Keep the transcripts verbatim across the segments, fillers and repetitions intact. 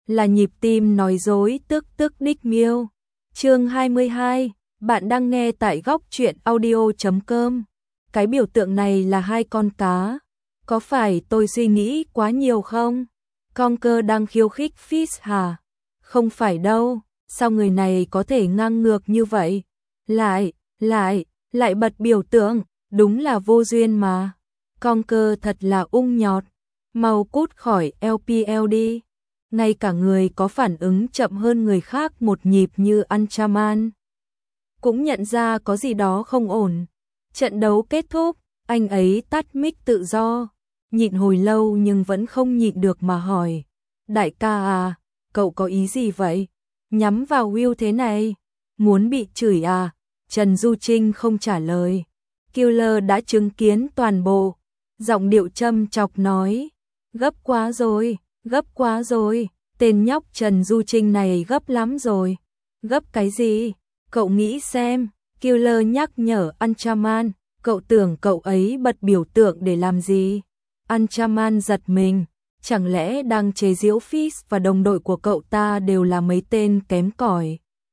là nhịp tim nói dối tức tức đích miêu. Chương hai mươi hai, bạn đang nghe tại góc truyện audio chấm com. Cái biểu tượng này là hai con cá. Có phải tôi suy nghĩ quá nhiều không? Conker đang khiêu khích Fish hả? Không phải đâu, sao người này có thể ngang ngược như vậy? Lại, lại, lại bật biểu tượng, đúng là vô duyên mà. Conker thật là ung nhọt, mau cút khỏi lờ pê lờ đi. Ngay cả người có phản ứng chậm hơn người khác một nhịp như Anchaman cũng nhận ra có gì đó không ổn. Trận đấu kết thúc, anh ấy tắt mic tự do, nhịn hồi lâu nhưng vẫn không nhịn được mà hỏi. Đại ca à, cậu có ý gì vậy? Nhắm vào Will thế này, muốn bị chửi à? Trần Du Trinh không trả lời. Killer đã chứng kiến toàn bộ, giọng điệu châm chọc nói. Gấp quá rồi, gấp quá rồi, tên nhóc Trần Du Trinh này gấp lắm rồi. Gấp cái gì? Cậu nghĩ xem, Killer nhắc nhở Anchaman, cậu tưởng cậu ấy bật biểu tượng để làm gì? Anchaman giật mình, chẳng lẽ đang chế giễu Fish và đồng đội của cậu ta đều là mấy tên kém cỏi?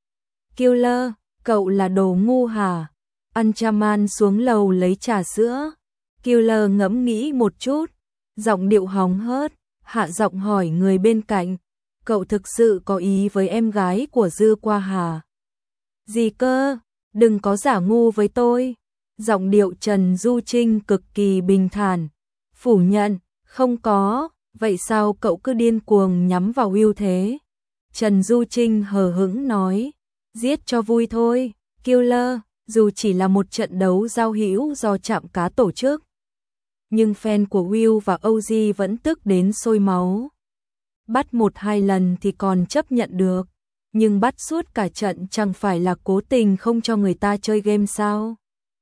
Killer, cậu là đồ ngu hả? Anchaman xuống lầu lấy trà sữa. Killer ngẫm nghĩ một chút, giọng điệu hóng hớt, hạ giọng hỏi người bên cạnh, cậu thực sự có ý với em gái của Dư Qua hả? Gì cơ? Đừng có giả ngu với tôi. Giọng điệu Trần Du Trinh cực kỳ bình thản, phủ nhận, không có. Vậy sao cậu cứ điên cuồng nhắm vào Will thế? Trần Du Trinh hờ hững nói, giết cho vui thôi, Killer, dù chỉ là một trận đấu giao hữu do trạm cá tổ chức. Nhưng fan của Will và o giê vẫn tức đến sôi máu. Bắt một hai lần thì còn chấp nhận được, nhưng bắt suốt cả trận chẳng phải là cố tình không cho người ta chơi game sao?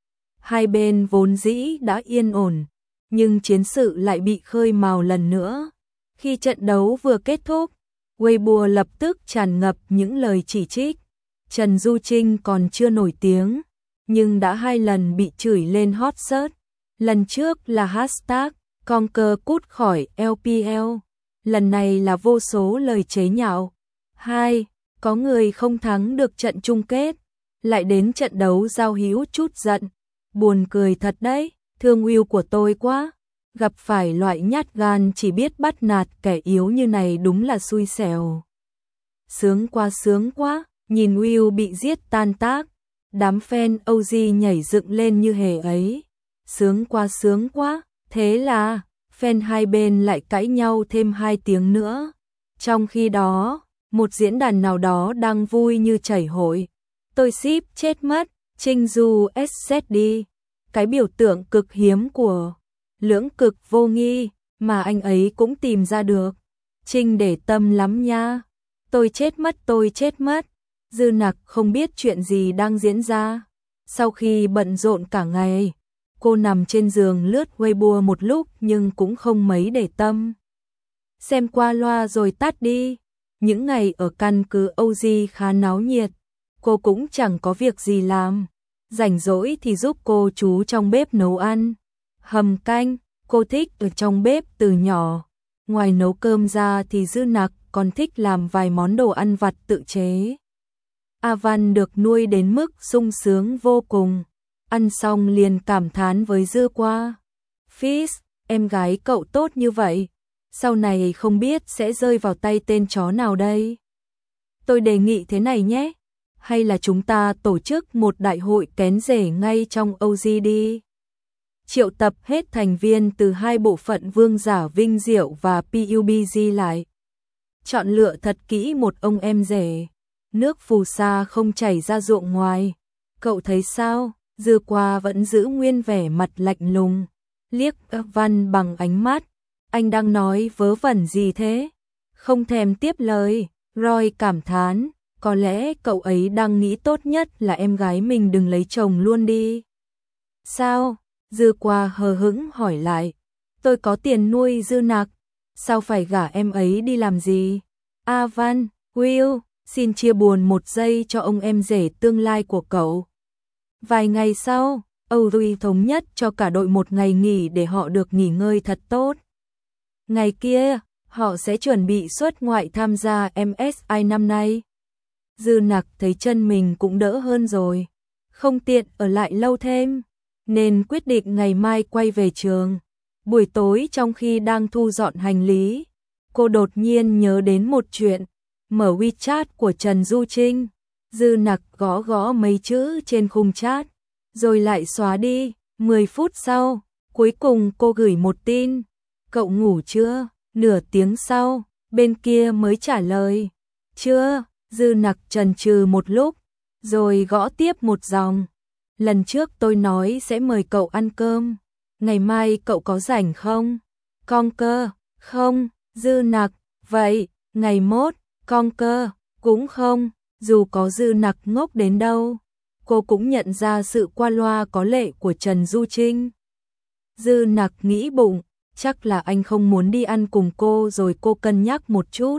Hai bên vốn dĩ đã yên ổn, nhưng chiến sự lại bị khơi mào lần nữa. Khi trận đấu vừa kết thúc, Weibo lập tức tràn ngập những lời chỉ trích. Trần Du Trinh còn chưa nổi tiếng, nhưng đã hai lần bị chửi lên hot search. Lần trước là hashtag Conker cút khỏi lờ pê lờ, lần này là vô số lời chế nhạo. Hai, có người không thắng được trận chung kết, lại đến trận đấu giao hữu chút giận. Buồn cười thật đấy, thương Will của tôi quá. Gặp phải loại nhát gan chỉ biết bắt nạt kẻ yếu như này đúng là xui xẻo. Sướng quá sướng quá, nhìn Will bị giết tan tác, đám fan o giê nhảy dựng lên như hề ấy. Sướng quá sướng quá, thế là fan hai bên lại cãi nhau thêm hai tiếng nữa. Trong khi đó, một diễn đàn nào đó đang vui như chảy hội. Tôi ship chết mất, Trinh Du ét zét đi. Cái biểu tượng cực hiếm của lưỡng cực vô nghi mà anh ấy cũng tìm ra được. Trinh để tâm lắm nha. Tôi chết mất tôi chết mất. Dư Nặc không biết chuyện gì đang diễn ra. Sau khi bận rộn cả ngày, cô nằm trên giường lướt Weibo một lúc nhưng cũng không mấy để tâm. Xem qua loa rồi tắt đi. Những ngày ở căn cứ o giê khá náo nhiệt, cô cũng chẳng có việc gì làm. Rảnh rỗi thì giúp cô chú trong bếp nấu ăn, hầm canh, cô thích ở trong bếp từ nhỏ. Ngoài nấu cơm ra thì Dư Nặc còn thích làm vài món đồ ăn vặt tự chế. A Văn được nuôi đến mức sung sướng vô cùng. Ăn xong liền cảm thán với Dư Qua. Fish, em gái cậu tốt như vậy, sau này không biết sẽ rơi vào tay tên chó nào đây? Tôi đề nghị thế này nhé, hay là chúng ta tổ chức một đại hội kén rể ngay trong o giê đi. Triệu tập hết thành viên từ hai bộ phận Vương Giả Vinh Diệu và pê u bê giê lại. Chọn lựa thật kỹ một ông em rể. Nước phù sa không chảy ra ruộng ngoài. Cậu thấy sao? Dư Qua vẫn giữ nguyên vẻ mặt lạnh lùng, liếc Văn bằng ánh mắt. Anh đang nói vớ vẩn gì thế? Không thèm tiếp lời, Roy cảm thán, có lẽ cậu ấy đang nghĩ tốt nhất là em gái mình đừng lấy chồng luôn đi. Sao? Dư Qua hờ hững hỏi lại. Tôi có tiền nuôi Dư Nặc, sao phải gả em ấy đi làm gì? A Văn, Will, xin chia buồn một giây cho ông em rể tương lai của cậu. Vài ngày sau, o giê thống nhất cho cả đội một ngày nghỉ để họ được nghỉ ngơi thật tốt. Ngày kia, họ sẽ chuẩn bị xuất ngoại tham gia em ét i năm nay. Dư Nặc thấy chân mình cũng đỡ hơn rồi, không tiện ở lại lâu thêm, nên quyết định ngày mai quay về trường. Buổi tối trong khi đang thu dọn hành lý, cô đột nhiên nhớ đến một chuyện, mở WeChat của Trần Du Trinh. Dư Nặc gõ gõ mấy chữ trên khung chat, rồi lại xóa đi. mười phút sau, cuối cùng cô gửi một tin, cậu ngủ chưa? Nửa tiếng sau, bên kia mới trả lời, chưa. Dư Nặc chần chừ một lúc, rồi gõ tiếp một dòng. Lần trước tôi nói sẽ mời cậu ăn cơm, ngày mai cậu có rảnh không? Con cơ, không. Dư Nặc, vậy, ngày mốt, con cơ, cũng không. Dù có Dư Nặc ngốc đến đâu, cô cũng nhận ra sự qua loa có lệ của Trần Du Trinh. Dư Nặc nghĩ bụng, chắc là anh không muốn đi ăn cùng cô rồi cô cân nhắc một chút.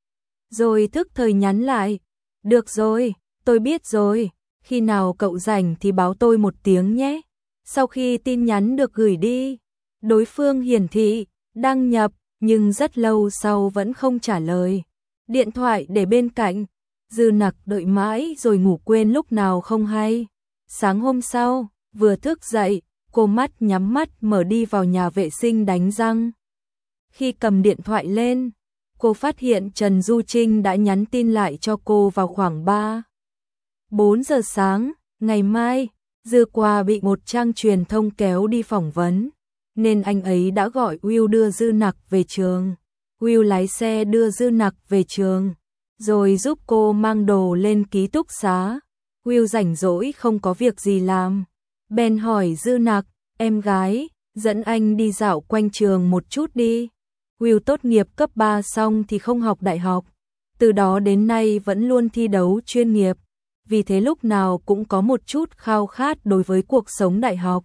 Rồi thức thời nhắn lại, được rồi, tôi biết rồi, khi nào cậu rảnh thì báo tôi một tiếng nhé. Sau khi tin nhắn được gửi đi, đối phương hiển thị, đăng nhập, nhưng rất lâu sau vẫn không trả lời. Điện thoại để bên cạnh, Dư Nặc đợi mãi rồi ngủ quên lúc nào không hay. Sáng hôm sau, vừa thức dậy, cô mắt nhắm mắt mở đi vào nhà vệ sinh đánh răng. Khi cầm điện thoại lên, cô phát hiện Trần Du Trinh đã nhắn tin lại cho cô vào khoảng ba, bốn giờ sáng. Ngày mai, Dư Qua bị một trang truyền thông kéo đi phỏng vấn, nên anh ấy đã gọi Will đưa Dư Nặc về trường. Will lái xe đưa Dư Nặc về trường, rồi giúp cô mang đồ lên ký túc xá. Will rảnh rỗi không có việc gì làm, bèn hỏi Dư Nặc, em gái, dẫn anh đi dạo quanh trường một chút đi. Will tốt nghiệp cấp ba xong thì không học đại học, từ đó đến nay vẫn luôn thi đấu chuyên nghiệp, vì thế lúc nào cũng có một chút khao khát đối với cuộc sống đại học.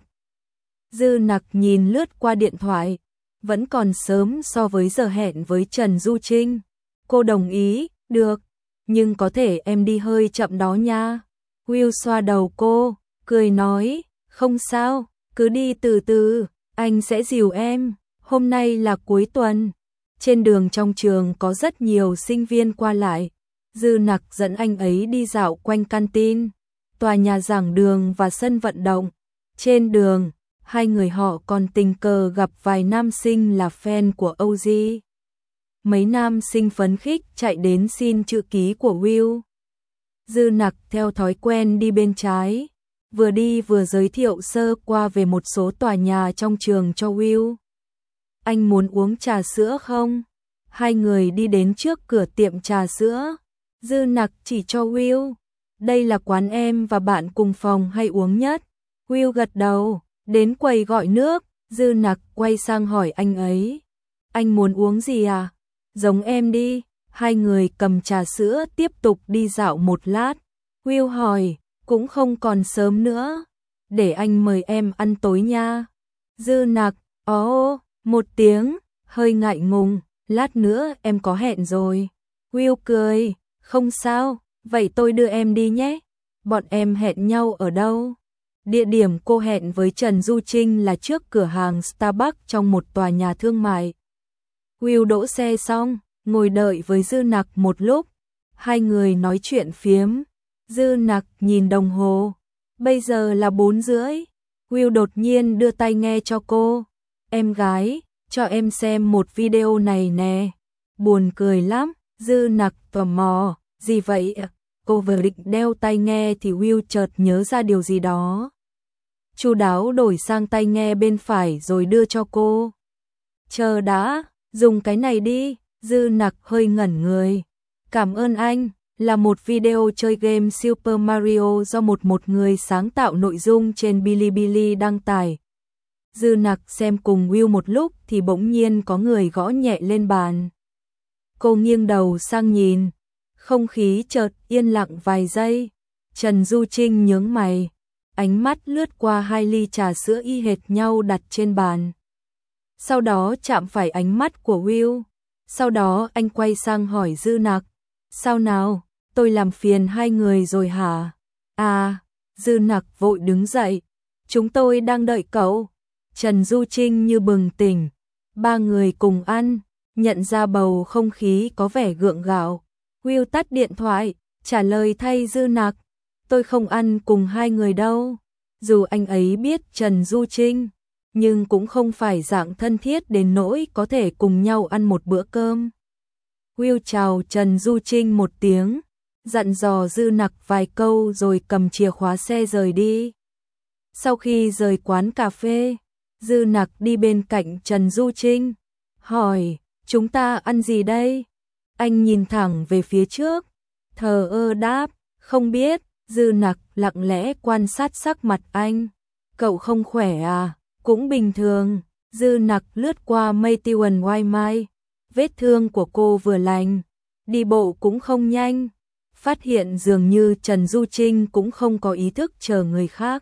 Dư Nặc nhìn lướt qua điện thoại, vẫn còn sớm so với giờ hẹn với Trần Du Trinh. Cô đồng ý, được, nhưng có thể em đi hơi chậm đó nha. Will xoa đầu cô, cười nói, không sao, cứ đi từ từ, anh sẽ dìu em. Hôm nay là cuối tuần, trên đường trong trường có rất nhiều sinh viên qua lại. Dư Nặc dẫn anh ấy đi dạo quanh canteen, tòa nhà giảng đường và sân vận động. Trên đường, hai người họ còn tình cờ gặp vài nam sinh là fan của o giê. Mấy nam sinh phấn khích chạy đến xin chữ ký của Will. Dư Nặc theo thói quen đi bên trái, vừa đi vừa giới thiệu sơ qua về một số tòa nhà trong trường cho Will. Anh muốn uống trà sữa không? Hai người đi đến trước cửa tiệm trà sữa. Dư Nặc chỉ cho Will, đây là quán em và bạn cùng phòng hay uống nhất. Will gật đầu, đến quầy gọi nước. Dư Nặc quay sang hỏi anh ấy, anh muốn uống gì à? Giống em đi. Hai người cầm trà sữa tiếp tục đi dạo một lát. Will hỏi, cũng không còn sớm nữa, để anh mời em ăn tối nha. Dư Nặc, ồ, một tiếng, hơi ngại ngùng, lát nữa em có hẹn rồi. Will cười, không sao, vậy tôi đưa em đi nhé. Bọn em hẹn nhau ở đâu? Địa điểm cô hẹn với Trần Du Trinh là trước cửa hàng Starbucks trong một tòa nhà thương mại. Will đỗ xe xong, ngồi đợi với Dư Nặc một lúc. Hai người nói chuyện phiếm. Dư Nặc nhìn đồng hồ, bây giờ là bốn rưỡi. Will đột nhiên đưa tai nghe cho cô. Em gái, cho em xem một video này nè. Buồn cười lắm. Dư Nặc tò mò, gì vậy? Cô vừa định đeo tai nghe thì Will chợt nhớ ra điều gì đó. Chu đáo đổi sang tai nghe bên phải rồi đưa cho cô. Chờ đã, dùng cái này đi. Dư Nặc hơi ngẩn người. Cảm ơn anh, là một video chơi game Super Mario do một một người sáng tạo nội dung trên Bilibili đăng tải. Dư Nặc xem cùng Will một lúc thì bỗng nhiên có người gõ nhẹ lên bàn. Cô nghiêng đầu sang nhìn, không khí chợt yên lặng vài giây. Trần Du Trinh nhướng mày, ánh mắt lướt qua hai ly trà sữa y hệt nhau đặt trên bàn. Sau đó chạm phải ánh mắt của Will. Sau đó anh quay sang hỏi Dư Nặc, sao nào, tôi làm phiền hai người rồi hả? À, Dư Nặc vội đứng dậy, chúng tôi đang đợi cậu. Trần Du Trinh như bừng tỉnh, ba người cùng ăn. nhận ra bầu không khí có vẻ gượng gạo. Will tắt điện thoại, trả lời thay Dư Nặc, tôi không ăn cùng hai người đâu. Dù anh ấy biết Trần Du Trinh, nhưng cũng không phải dạng thân thiết đến nỗi có thể cùng nhau ăn một bữa cơm. Will chào Trần Du Trinh một tiếng, dặn dò Dư Nặc vài câu rồi cầm chìa khóa xe rời đi. Sau khi rời quán cà phê, Dư Nặc đi bên cạnh Trần Du Trinh, hỏi, chúng ta ăn gì đây? Anh nhìn thẳng về phía trước, thờ ơ đáp, không biết. Dư Nặc lặng lẽ quan sát sắc mặt anh. Cậu không khỏe à? Cũng bình thường. Dư Nặc lướt qua Maitiewen Wai Mai. Vết thương của cô vừa lành, đi bộ cũng không nhanh. Phát hiện dường như Trần Du Trinh cũng không có ý thức chờ người khác.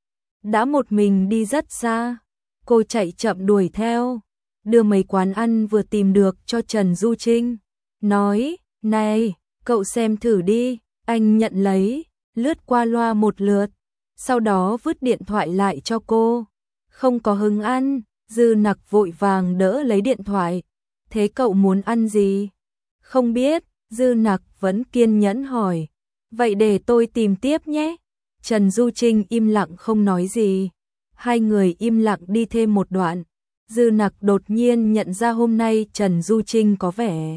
Đã một mình đi rất xa. Cô chạy chậm đuổi theo, đưa mấy quán ăn vừa tìm được cho Trần Du Trinh. Nói, này, cậu xem thử đi. Anh nhận lấy, lướt qua loa một lượt, sau đó vứt điện thoại lại cho cô. Không có hứng ăn. Dư Nặc vội vàng đỡ lấy điện thoại. Thế cậu muốn ăn gì? Không biết. Dư Nặc vẫn kiên nhẫn hỏi. Vậy để tôi tìm tiếp nhé. Trần Du Trinh im lặng không nói gì. Hai người im lặng đi thêm một đoạn. Dư Nặc đột nhiên nhận ra hôm nay Trần Du Trinh có vẻ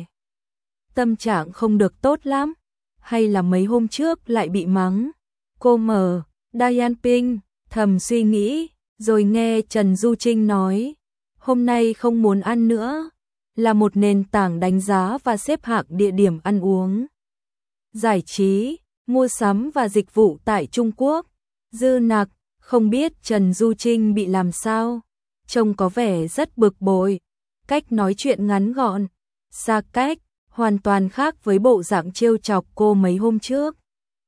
tâm trạng không được tốt lắm. Hay là mấy hôm trước lại bị mắng. Cô mở Dian Ping, thầm suy nghĩ, rồi nghe Trần Du Trinh nói, hôm nay không muốn ăn nữa, là một nền tảng đánh giá và xếp hạng địa điểm ăn uống, giải trí, mua sắm và dịch vụ tại Trung Quốc. Dư Nặc không biết Trần Du Trinh bị làm sao, trông có vẻ rất bực bội, cách nói chuyện ngắn gọn, xa cách, hoàn toàn khác với bộ dạng trêu chọc cô mấy hôm trước.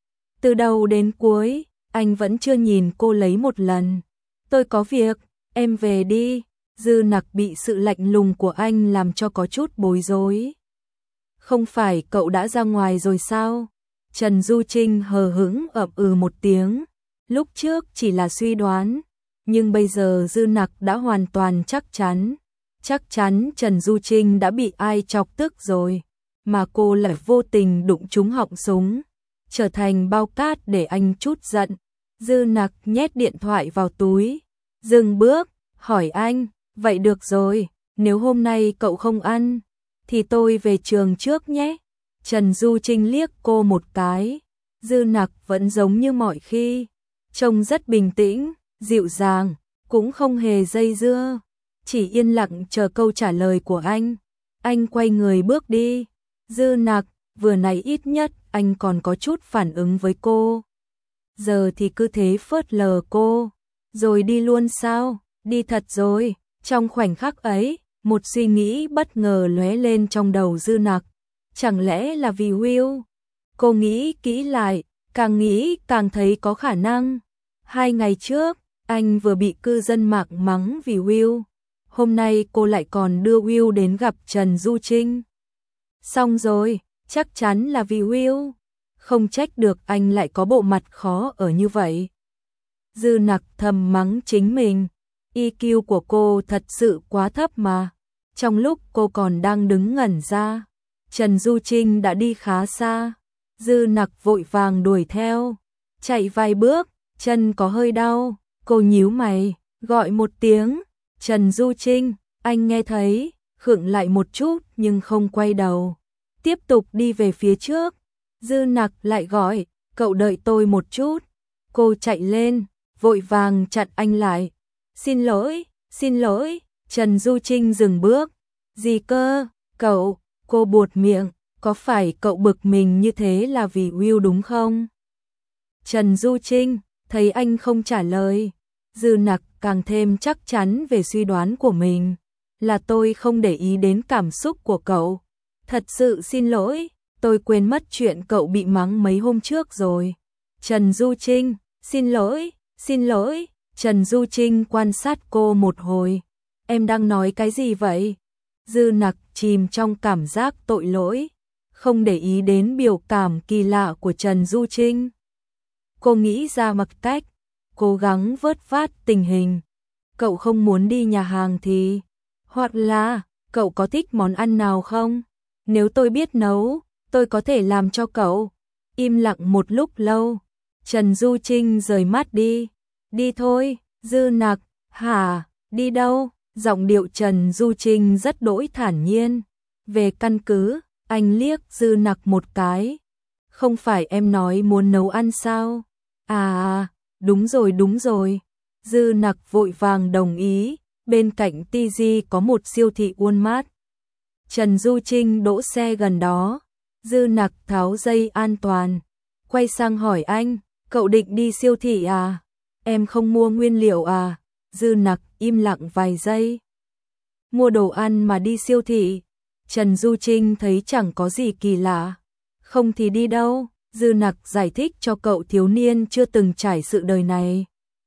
Từ đầu đến cuối, anh vẫn chưa nhìn cô lấy một lần. Tôi có việc, em về đi. Dư Nặc bị sự lạnh lùng của anh làm cho có chút bối rối. Không phải cậu đã ra ngoài rồi sao? Trần Du Trinh hờ hững ậm ừ một tiếng. Lúc trước chỉ là suy đoán, nhưng bây giờ Dư Nặc đã hoàn toàn chắc chắn. Chắc chắn Trần Du Trinh đã bị ai chọc tức rồi, mà cô lại vô tình đụng trúng họng súng, trở thành bao cát để anh trút giận. Dư Nặc nhét điện thoại vào túi, dừng bước, hỏi anh, vậy được rồi, nếu hôm nay cậu không ăn, thì tôi về trường trước nhé. Trần Du Trinh liếc cô một cái. Dư Nặc vẫn giống như mọi khi, trông rất bình tĩnh, dịu dàng, cũng không hề dây dưa, chỉ yên lặng chờ câu trả lời của anh. Anh quay người bước đi. Dư Nặc, vừa nãy ít nhất anh còn có chút phản ứng với cô, giờ thì cứ thế phớt lờ cô, rồi đi luôn sao? Đi thật rồi. Trong khoảnh khắc ấy, một suy nghĩ bất ngờ lóe lên trong đầu Dư Nặc. Chẳng lẽ là vì Will? Cô nghĩ kỹ lại, càng nghĩ càng thấy có khả năng. Hai ngày trước, anh vừa bị cư dân mạng mắng vì Will. Hôm nay cô lại còn đưa Will đến gặp Trần Du Trinh. Xong rồi, chắc chắn là vì Will. Không trách được anh lại có bộ mặt khó ở như vậy. Dư Nặc thầm mắng chính mình. i kiu của cô thật sự quá thấp mà. Trong lúc cô còn đang đứng ngẩn ra, Trần Du Trinh đã đi khá xa. Dư Nặc vội vàng đuổi theo. Chạy vài bước, chân có hơi đau. Cô nhíu mày, gọi một tiếng. Trần Du Trinh, anh nghe thấy, khựng lại một chút nhưng không quay đầu. Tiếp tục đi về phía trước. Dư Nặc lại gọi, cậu đợi tôi một chút. Cô chạy lên, vội vàng chặn anh lại. Xin lỗi, xin lỗi. Trần Du Trinh dừng bước. Gì cơ, cậu? Cô buột miệng, có phải cậu bực mình như thế là vì Will đúng không? Trần Du Trinh, thấy anh không trả lời. Dư Nặc càng thêm chắc chắn về suy đoán của mình. Là tôi không để ý đến cảm xúc của cậu. Thật sự xin lỗi, tôi quên mất chuyện cậu bị mắng mấy hôm trước rồi. Trần Du Trinh, xin lỗi, xin lỗi. Trần Du Trinh quan sát cô một hồi. Em đang nói cái gì vậy? Dư Nặc chìm trong cảm giác tội lỗi, không để ý đến biểu cảm kỳ lạ của Trần Du Trinh. Cô nghĩ ra một cách, cố gắng vớt vát tình hình. Cậu không muốn đi nhà hàng thì, hoặc là cậu có thích món ăn nào không? Nếu tôi biết nấu, tôi có thể làm cho cậu. Im lặng một lúc lâu, Trần Du Trinh rời mắt đi. Đi thôi, Dư Nặc. Hả, đi đâu? Giọng điệu Trần Du Trinh rất đỗi thản nhiên. Về căn cứ, anh liếc Dư Nặc một cái. Không phải em nói muốn nấu ăn sao? À, đúng rồi đúng rồi. Dư Nặc vội vàng đồng ý, bên cạnh Ti Di có một siêu thị Walmart. Trần Du Trinh đỗ xe gần đó, Dư Nặc tháo dây an toàn, quay sang hỏi anh, cậu định đi siêu thị à? Em không mua nguyên liệu à? Dư Nặc im lặng vài giây. Mua đồ ăn mà đi siêu thị? Trần Du Trinh thấy chẳng có gì kỳ lạ. Không thì đi đâu? Dư Nặc giải thích cho cậu thiếu niên chưa từng trải sự đời này.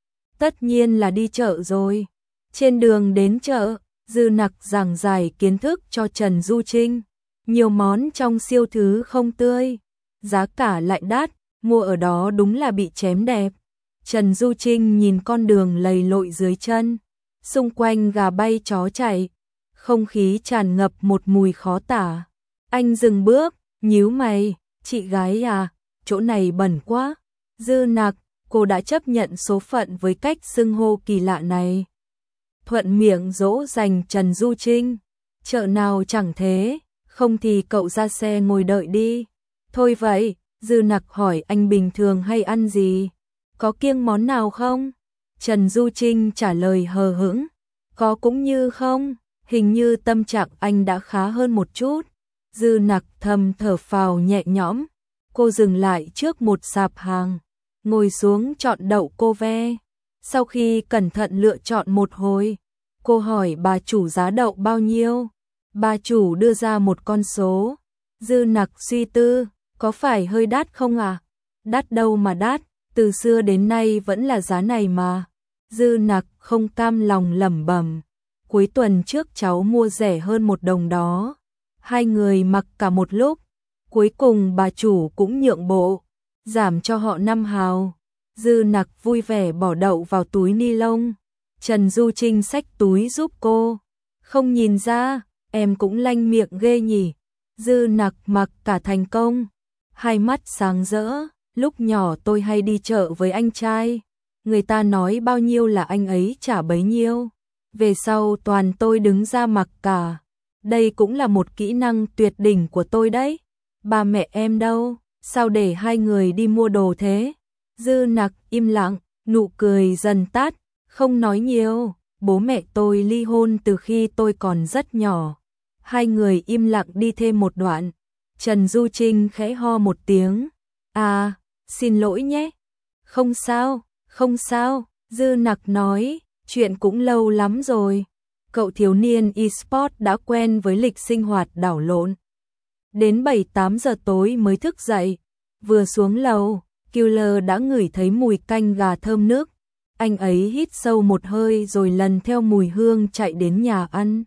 Tất nhiên là đi chợ rồi. Trên đường đến chợ, Dư Nặc giảng giải kiến thức cho Trần Du Trinh. Nhiều món trong siêu thứ không tươi, giá cả lại đắt, mua ở đó đúng là bị chém đẹp. Trần Du Trinh nhìn con đường lầy lội dưới chân, xung quanh gà bay chó chạy, không khí tràn ngập một mùi khó tả. Anh dừng bước, nhíu mày, chị gái à, chỗ này bẩn quá. Dư Nặc, cô đã chấp nhận số phận với cách xưng hô kỳ lạ này. Thuận miệng dỗ dành Trần Du Trinh, chợ nào chẳng thế, không thì cậu ra xe ngồi đợi đi. Thôi vậy, Dư Nặc hỏi anh bình thường hay ăn gì? Có kiêng món nào không? Trần Du Trinh trả lời hờ hững, có cũng như không, hình như tâm trạng anh đã khá hơn một chút. Dư Nặc thầm thở phào nhẹ nhõm, cô dừng lại trước một sạp hàng, ngồi xuống chọn đậu cô ve. Sau khi cẩn thận lựa chọn một hồi, cô hỏi bà chủ giá đậu bao nhiêu. Bà chủ đưa ra một con số. Dư Nặc suy tư, có phải hơi đắt không à? Đắt đâu mà đắt, từ xưa đến nay vẫn là giá này mà. Dư Nặc không cam lòng lẩm bẩm, cuối tuần trước cháu mua rẻ hơn một đồng đó. Hai người mặc cả một lúc, cuối cùng bà chủ cũng nhượng bộ, giảm cho họ năm hào. Dư Nặc vui vẻ bỏ đậu vào túi ni lông. Trần Du Trinh xách túi giúp cô. Không nhìn ra, em cũng lanh miệng ghê nhỉ. Dư Nặc mặc cả thành công, hai mắt sáng rỡ. Lúc nhỏ tôi hay đi chợ với anh trai, người ta nói bao nhiêu là anh ấy trả bấy nhiêu. Về sau toàn tôi đứng ra mặc cả. Đây cũng là một kỹ năng tuyệt đỉnh của tôi đấy. Ba mẹ em đâu, sao để hai người đi mua đồ thế? Dư Nặc im lặng, nụ cười dần tắt, không nói nhiều. Bố mẹ tôi ly hôn từ khi tôi còn rất nhỏ. Hai người im lặng đi thêm một đoạn. Trần Du Trinh khẽ ho một tiếng. À, xin lỗi nhé. Không sao, không sao. Dư Nặc nói, chuyện cũng lâu lắm rồi. Cậu thiếu niên e-sport đã quen với lịch sinh hoạt đảo lộn. Đến bảy tám giờ tối mới thức dậy. Vừa xuống lầu, Killer đã ngửi thấy mùi canh gà thơm nước. Anh ấy hít sâu một hơi rồi lần theo mùi hương chạy đến nhà ăn.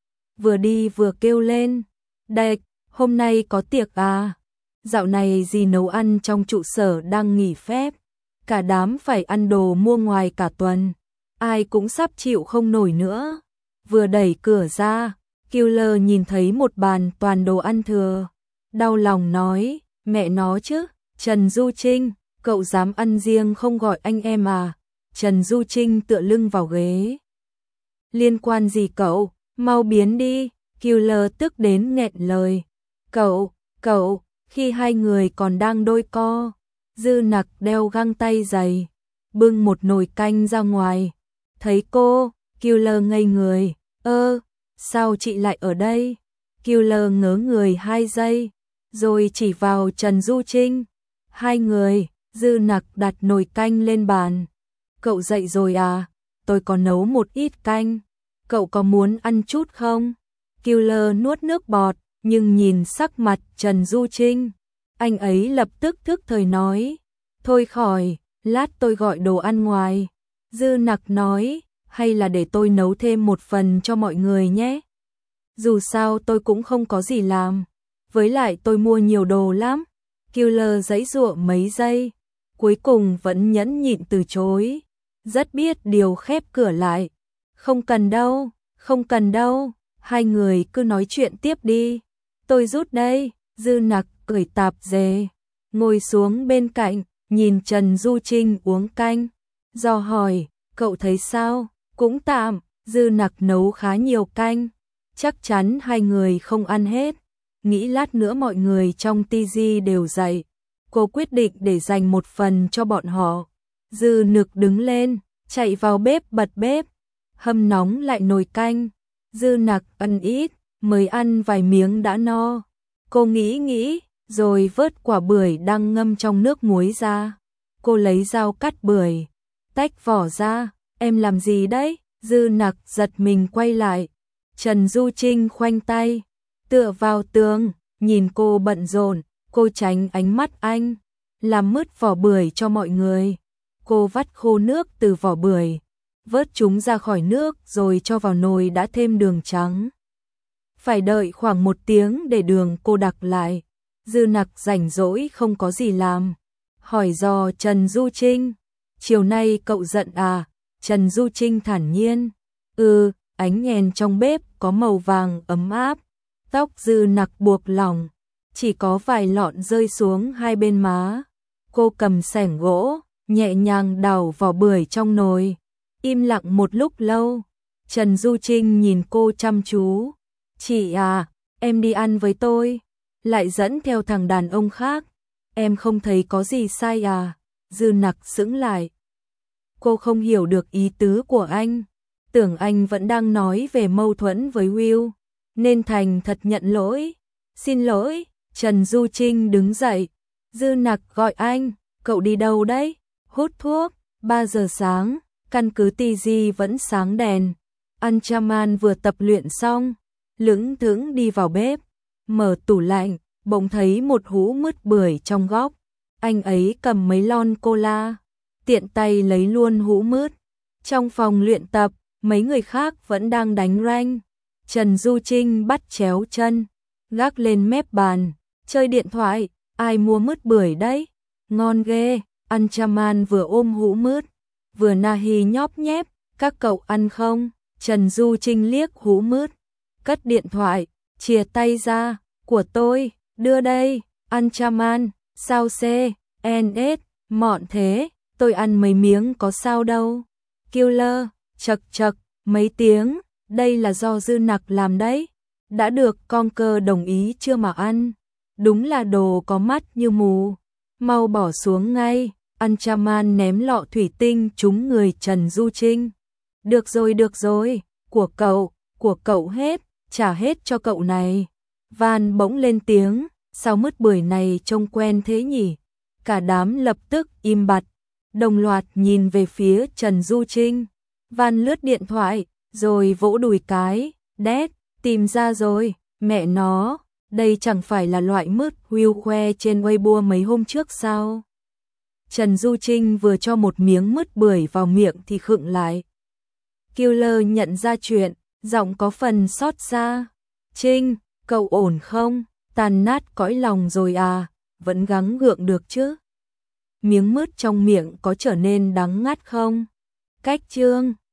Vừa đi vừa kêu lên, Đạch, hôm nay có tiệc à? Dạo này dì nấu ăn trong trụ sở đang nghỉ phép. Cả đám phải ăn đồ mua ngoài cả tuần. Ai cũng sắp chịu không nổi nữa. Vừa đẩy cửa ra, Killer nhìn thấy một bàn toàn đồ ăn thừa. Đau lòng nói, mẹ nó chứ, Trần Du Trinh, cậu dám ăn riêng không gọi anh em à? Trần Du Trinh tựa lưng vào ghế. Liên quan gì cậu, mau biến đi. Killer tức đến nghẹn lời. Cậu, cậu, khi hai người còn đang đôi co, Dư Nặc đeo găng tay dày, bưng một nồi canh ra ngoài. Thấy cô, Killer ngây người. Ơ, sao chị lại ở đây? Killer ngớ người hai giây, rồi chỉ vào Trần Du Trinh. Hai người. Dư Nặc đặt nồi canh lên bàn. Cậu dậy rồi à? Tôi có nấu một ít canh. Cậu có muốn ăn chút không? Killer nuốt nước bọt, nhưng nhìn sắc mặt Trần Du Trinh, anh ấy lập tức thức thời nói. Thôi khỏi, lát tôi gọi đồ ăn ngoài. Dư Nặc nói, hay là để tôi nấu thêm một phần cho mọi người nhé. Dù sao tôi cũng không có gì làm. Với lại tôi mua nhiều đồ lắm. Killer giãy giụa mấy giây, cuối cùng vẫn nhẫn nhịn từ chối. Rất biết điều khép cửa lại. Không cần đâu, không cần đâu. hai người cứ nói chuyện tiếp đi. Tôi rút đây. Dư Nặc cởi tạp dề, ngồi xuống bên cạnh, nhìn Trần Du Trinh uống canh, dò hỏi, cậu thấy sao? Cũng tạm. Dư Nặc nấu khá nhiều canh, chắc chắn hai người không ăn hết. Nghĩ lát nữa mọi người trong ti gi đều dậy, cô quyết định để dành một phần cho bọn họ. Dư Nực đứng lên, chạy vào bếp bật bếp, hâm nóng lại nồi canh. Dư Nặc ăn ít, mới ăn vài miếng đã no. Cô nghĩ nghĩ, rồi vớt quả bưởi đang ngâm trong nước muối ra. Cô lấy dao cắt bưởi, tách vỏ ra. Em làm gì đấy? Dư Nặc giật mình quay lại. Trần Du Trinh khoanh tay, tựa vào tường, nhìn cô bận rộn. Cô tránh ánh mắt anh, làm mứt vỏ bưởi cho mọi người. Cô vắt khô nước từ vỏ bưởi, vớt chúng ra khỏi nước rồi cho vào nồi đã thêm đường trắng. Phải đợi khoảng một tiếng để đường cô đặc lại. Dư Nặc rảnh rỗi không có gì làm, hỏi dò Trần Du Trinh, chiều nay cậu giận à? Trần Du Trinh thản nhiên, ừ. Ánh đèn trong bếp có màu vàng ấm áp, tóc Dư Nặc buộc lỏng, chỉ có vài lọn rơi xuống hai bên má. Cô cầm xẻng gỗ, nhẹ nhàng đào vỏ bưởi trong nồi, im lặng một lúc lâu. Trần Du Trinh nhìn cô chăm chú, chị à, em đi ăn với tôi, lại dẫn theo thằng đàn ông khác, em không thấy có gì sai à? Dư Nặc sững lại, cô không hiểu được ý tứ của anh, tưởng anh vẫn đang nói về mâu thuẫn với Will, nên thành thật nhận lỗi. Xin lỗi. Trần Du Trinh đứng dậy. Dư Nặc gọi anh, cậu đi đâu đấy? Hút thuốc. Ba giờ sáng, căn cứ ti gi vẫn sáng đèn. Anchaman vừa tập luyện xong, lững thững đi vào bếp, mở tủ lạnh, bỗng thấy một hũ mứt bưởi trong góc. Anh ấy cầm mấy lon cola, tiện tay lấy luôn hũ mứt. Trong phòng luyện tập, mấy người khác vẫn đang đánh rank. Trần Du Trinh bắt chéo chân, gác lên mép bàn, chơi điện thoại. Ai mua mứt bưởi đấy? Ngon ghê. Anchaman vừa ôm hũ mứt, vừa na hí nhóp nhép. Các cậu ăn không? Trần Du Trinh liếc hũ mứt, cất điện thoại, chìa tay ra. Của tôi, đưa đây. Anchaman, sao C, N S, mọn thế, tôi ăn mấy miếng có sao đâu. Killer, chật chật, mấy tiếng, đây là do Dư Nặc làm đấy. Đã được Conker đồng ý chưa mà ăn? Đúng là đồ có mắt như mù. Mau bỏ xuống ngay. Anchaman ném lọ thủy tinh trúng người Trần Du Trinh. Được rồi, được rồi, của cậu, của cậu hết, trả hết cho cậu này. Van bỗng lên tiếng, sao mứt bưởi này trông quen thế nhỉ? Cả đám lập tức im bặt, đồng loạt nhìn về phía Trần Du Trinh. Van lướt điện thoại, rồi vỗ đùi cái, đét, tìm ra rồi, mẹ nó, đây chẳng phải là loại mứt Will khoe trên Weibo mấy hôm trước sao? Trần Du Trinh vừa cho một miếng mứt bưởi vào miệng thì khựng lại. Killer nhận ra chuyện, giọng có phần xót xa. Trinh, cậu ổn không? Tàn nát cõi lòng rồi à? Vẫn gắng gượng được chứ? Miếng mứt trong miệng có trở nên đắng ngắt không? Cách chương